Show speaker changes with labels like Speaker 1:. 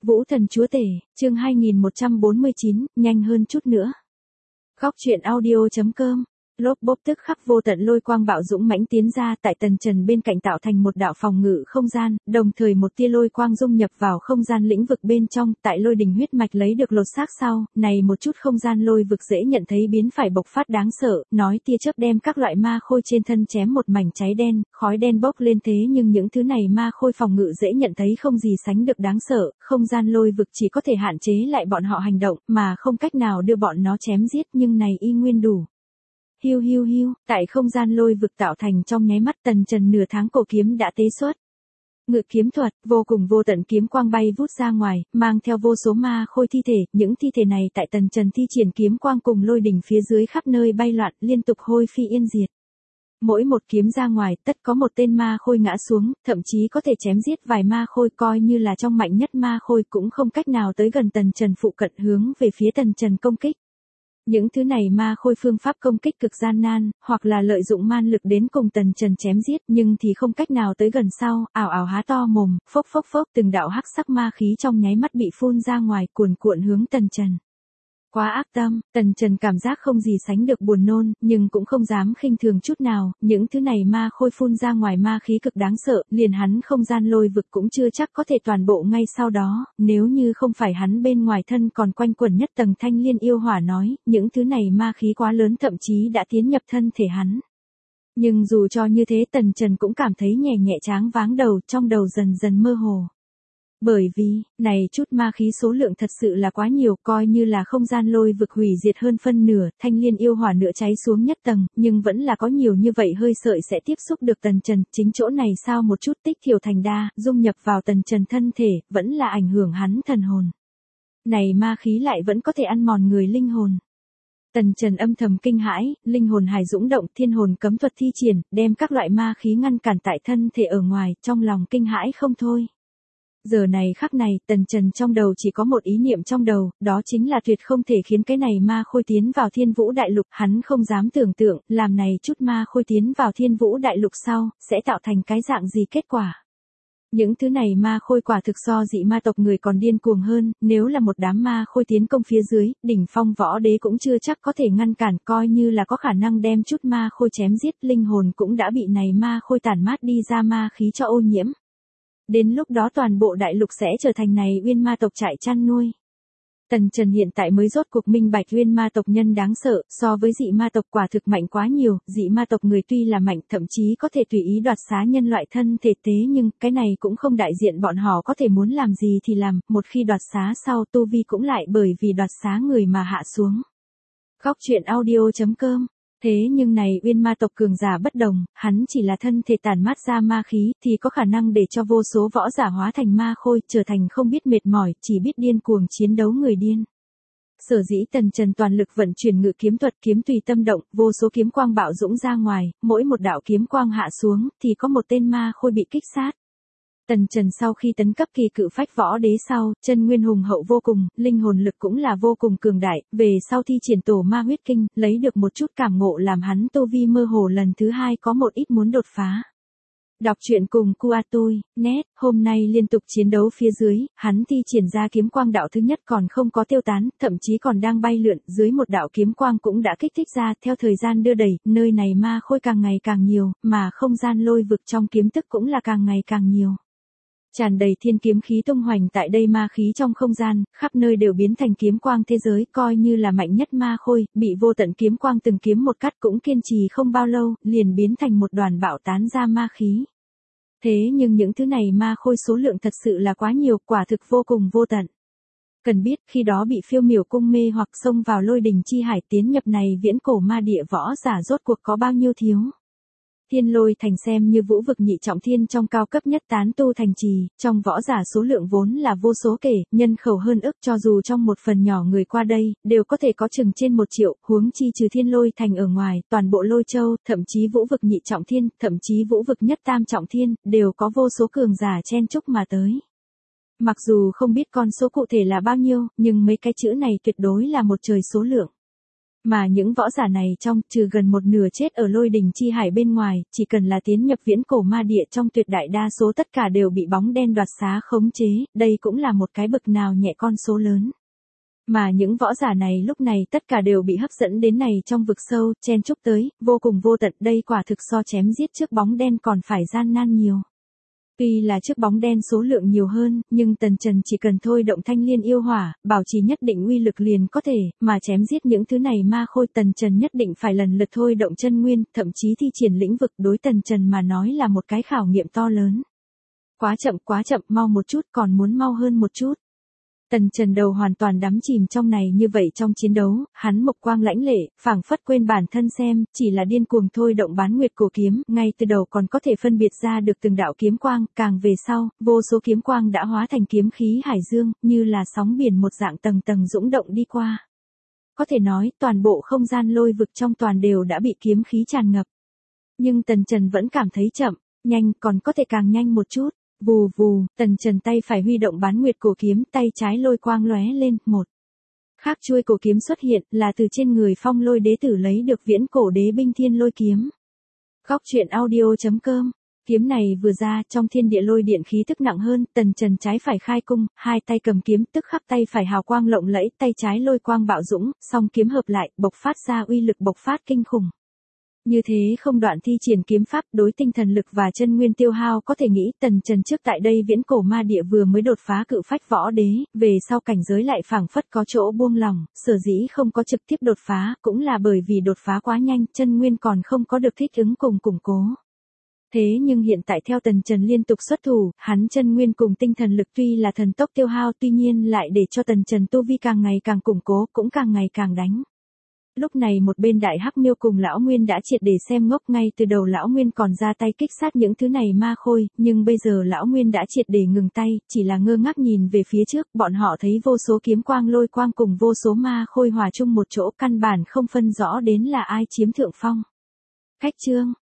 Speaker 1: Vũ thần chúa tể, chương 2149, nhanh hơn chút nữa. Góc truyện audio.com. Lốp bốp tức khắc vô tận lôi quang bạo dũng mãnh tiến ra tại tần trần bên cạnh tạo thành một đạo phòng ngự không gian, đồng thời một tia lôi quang dung nhập vào không gian lĩnh vực bên trong, tại lôi đình huyết mạch lấy được lột xác sau, này một chút không gian lôi vực dễ nhận thấy biến phải bộc phát đáng sợ, nói tia chớp đem các loại ma khôi trên thân chém một mảnh cháy đen, khói đen bốc lên thế nhưng những thứ này ma khôi phòng ngự dễ nhận thấy không gì sánh được đáng sợ, không gian lôi vực chỉ có thể hạn chế lại bọn họ hành động, mà không cách nào đưa bọn nó chém giết nhưng này y nguyên đủ. Hiu hiu hiu, tại không gian lôi vực tạo thành trong nháy mắt tần trần nửa tháng cổ kiếm đã tế xuất. Ngự kiếm thuật, vô cùng vô tận kiếm quang bay vút ra ngoài, mang theo vô số ma khôi thi thể, những thi thể này tại tần trần thi triển kiếm quang cùng lôi đỉnh phía dưới khắp nơi bay loạn, liên tục hôi phi yên diệt. Mỗi một kiếm ra ngoài, tất có một tên ma khôi ngã xuống, thậm chí có thể chém giết vài ma khôi coi như là trong mạnh nhất ma khôi cũng không cách nào tới gần tần trần phụ cận hướng về phía tần trần công kích. Những thứ này ma khôi phương pháp công kích cực gian nan, hoặc là lợi dụng man lực đến cùng tần trần chém giết nhưng thì không cách nào tới gần sau, ảo ảo há to mồm, phốc phốc phốc từng đạo hắc sắc ma khí trong nháy mắt bị phun ra ngoài cuồn cuộn hướng tần trần. Quá ác tâm, tần trần cảm giác không gì sánh được buồn nôn, nhưng cũng không dám khinh thường chút nào, những thứ này ma khôi phun ra ngoài ma khí cực đáng sợ, liền hắn không gian lôi vực cũng chưa chắc có thể toàn bộ ngay sau đó, nếu như không phải hắn bên ngoài thân còn quanh quẩn nhất tầng thanh liên yêu hỏa nói, những thứ này ma khí quá lớn thậm chí đã tiến nhập thân thể hắn. Nhưng dù cho như thế tần trần cũng cảm thấy nhẹ nhẹ tráng váng đầu, trong đầu dần dần mơ hồ. Bởi vì, này chút ma khí số lượng thật sự là quá nhiều, coi như là không gian lôi vực hủy diệt hơn phân nửa, thanh liên yêu hỏa nữa cháy xuống nhất tầng, nhưng vẫn là có nhiều như vậy hơi sợi sẽ tiếp xúc được tần trần, chính chỗ này sao một chút tích thiểu thành đa, dung nhập vào tần trần thân thể, vẫn là ảnh hưởng hắn thần hồn. Này ma khí lại vẫn có thể ăn mòn người linh hồn. Tần trần âm thầm kinh hãi, linh hồn hải dũng động, thiên hồn cấm thuật thi triển, đem các loại ma khí ngăn cản tại thân thể ở ngoài, trong lòng kinh hãi không thôi. Giờ này khắc này, tần trần trong đầu chỉ có một ý niệm trong đầu, đó chính là tuyệt không thể khiến cái này ma khôi tiến vào thiên vũ đại lục, hắn không dám tưởng tượng, làm này chút ma khôi tiến vào thiên vũ đại lục sau, sẽ tạo thành cái dạng gì kết quả. Những thứ này ma khôi quả thực so dị ma tộc người còn điên cuồng hơn, nếu là một đám ma khôi tiến công phía dưới, đỉnh phong võ đế cũng chưa chắc có thể ngăn cản, coi như là có khả năng đem chút ma khôi chém giết, linh hồn cũng đã bị này ma khôi tản mát đi ra ma khí cho ô nhiễm. Đến lúc đó toàn bộ đại lục sẽ trở thành này uyên ma tộc trại chăn nuôi. Tần Trần hiện tại mới rốt cuộc minh bạch uyên ma tộc nhân đáng sợ, so với dị ma tộc quả thực mạnh quá nhiều, dị ma tộc người tuy là mạnh thậm chí có thể tùy ý đoạt xá nhân loại thân thể tế nhưng cái này cũng không đại diện bọn họ có thể muốn làm gì thì làm, một khi đoạt xá sau tu vi cũng lại bởi vì đoạt xá người mà hạ xuống. Góc truyện audio.com. Thế nhưng này uyên ma tộc cường giả bất đồng, hắn chỉ là thân thể tản mát ra ma khí thì có khả năng để cho vô số võ giả hóa thành ma khôi, trở thành không biết mệt mỏi, chỉ biết điên cuồng chiến đấu người điên. Sở dĩ tần trần toàn lực vận chuyển ngự kiếm thuật, kiếm tùy tâm động, vô số kiếm quang bạo dũng ra ngoài, mỗi một đạo kiếm quang hạ xuống thì có một tên ma khôi bị kích sát. Tần Trần sau khi tấn cấp kỳ cự phách võ đế sau, chân nguyên hùng hậu vô cùng, linh hồn lực cũng là vô cùng cường đại, về sau thi triển tổ ma huyết kinh, lấy được một chút cảm ngộ làm hắn tu vi mơ hồ lần thứ hai có một ít muốn đột phá. Đọc truyện cùng Kuatui, net, hôm nay liên tục chiến đấu phía dưới, hắn thi triển ra kiếm quang đạo thứ nhất còn không có tiêu tán, thậm chí còn đang bay lượn, dưới một đạo kiếm quang cũng đã kích thích ra, theo thời gian đưa đẩy, nơi này ma khôi càng ngày càng nhiều, mà không gian lôi vực trong kiếm tức cũng là càng ngày càng nhiều. Tràn đầy thiên kiếm khí tung hoành tại đây ma khí trong không gian, khắp nơi đều biến thành kiếm quang thế giới, coi như là mạnh nhất ma khôi, bị vô tận kiếm quang từng kiếm một cắt cũng kiên trì không bao lâu, liền biến thành một đoàn bạo tán ra ma khí. Thế nhưng những thứ này ma khôi số lượng thật sự là quá nhiều, quả thực vô cùng vô tận. Cần biết khi đó bị phiêu miểu cung mê hoặc xông vào lôi đình chi hải tiến nhập này viễn cổ ma địa võ giả rốt cuộc có bao nhiêu thiếu. Thiên lôi thành xem như vũ vực nhị trọng thiên trong cao cấp nhất tán tu thành trì, trong võ giả số lượng vốn là vô số kể, nhân khẩu hơn ức cho dù trong một phần nhỏ người qua đây, đều có thể có chừng trên 1 triệu, huống chi trừ thiên lôi thành ở ngoài, toàn bộ lôi châu, thậm chí vũ vực nhị trọng thiên, thậm chí vũ vực nhất tam trọng thiên, đều có vô số cường giả chen chúc mà tới. Mặc dù không biết con số cụ thể là bao nhiêu, nhưng mấy cái chữ này tuyệt đối là một trời số lượng. Mà những võ giả này trong, trừ gần một nửa chết ở lôi đình chi hải bên ngoài, chỉ cần là tiến nhập viễn cổ ma địa trong tuyệt đại đa số tất cả đều bị bóng đen đoạt xá khống chế, đây cũng là một cái bực nào nhẹ con số lớn. Mà những võ giả này lúc này tất cả đều bị hấp dẫn đến này trong vực sâu, chen chúc tới, vô cùng vô tận, đây quả thực so chém giết trước bóng đen còn phải gian nan nhiều. Tuy là trước bóng đen số lượng nhiều hơn, nhưng Tần Trần chỉ cần thôi động thanh liên yêu hỏa, bảo trì nhất định uy lực liền có thể, mà chém giết những thứ này ma khôi Tần Trần nhất định phải lần lượt thôi động chân nguyên, thậm chí thi triển lĩnh vực đối Tần Trần mà nói là một cái khảo nghiệm to lớn. Quá chậm, mau một chút, còn muốn mau hơn một chút. Tần Trần đầu hoàn toàn đắm chìm trong này như vậy trong chiến đấu, hắn mộc quang lãnh lệ, phảng phất quên bản thân xem, chỉ là điên cuồng thôi động bán nguyệt cổ kiếm, ngay từ đầu còn có thể phân biệt ra được từng đạo kiếm quang, càng về sau, vô số kiếm quang đã hóa thành kiếm khí hải dương, như là sóng biển một dạng tầng tầng dũng động đi qua. Có thể nói, toàn bộ không gian lôi vực trong toàn đều đã bị kiếm khí tràn ngập. Nhưng Tần Trần vẫn cảm thấy chậm, nhanh, còn có thể càng nhanh một chút. Vù vù, Tần Trần tay phải huy động bán nguyệt cổ kiếm, tay trái lôi quang lóe lên, một khác chuôi cổ kiếm xuất hiện, là từ trên người Phong Lôi đế tử lấy được viễn cổ đế binh thiên lôi kiếm. Góc truyện audio.com. Kiếm này vừa ra, trong thiên địa lôi điện khí tức nặng hơn, Tần Trần trái phải khai cung, hai tay cầm kiếm, tức khắc tay phải hào quang lộng lẫy, tay trái lôi quang bạo dũng, song kiếm hợp lại, bộc phát ra uy lực bộc phát kinh khủng. Như thế không đoạn thi triển kiếm pháp, đối tinh thần lực và chân nguyên tiêu hao có thể nghĩ Tần Trần trước tại đây viễn cổ ma địa vừa mới đột phá cự phách võ đế, về sau cảnh giới lại phảng phất có chỗ buông lỏng, sở dĩ không có trực tiếp đột phá, cũng là bởi vì đột phá quá nhanh, chân nguyên còn không có được thích ứng cùng củng cố. Thế nhưng hiện tại theo Tần Trần liên tục xuất thủ, hắn chân nguyên cùng tinh thần lực tuy là thần tốc tiêu hao, tuy nhiên lại để cho Tần Trần tu vi càng ngày càng củng cố, cũng càng ngày càng đánh. Lúc này một bên Đại Hắc Miêu cùng Lão Nguyên đã triệt để xem ngốc, ngay từ đầu Lão Nguyên còn ra tay kích sát những thứ này ma khôi, nhưng bây giờ Lão Nguyên đã triệt để ngừng tay, chỉ là ngơ ngác nhìn về phía trước, bọn họ thấy vô số kiếm quang lôi quang cùng vô số ma khôi hòa chung một chỗ, căn bản không phân rõ đến là ai chiếm thượng phong. Khách chương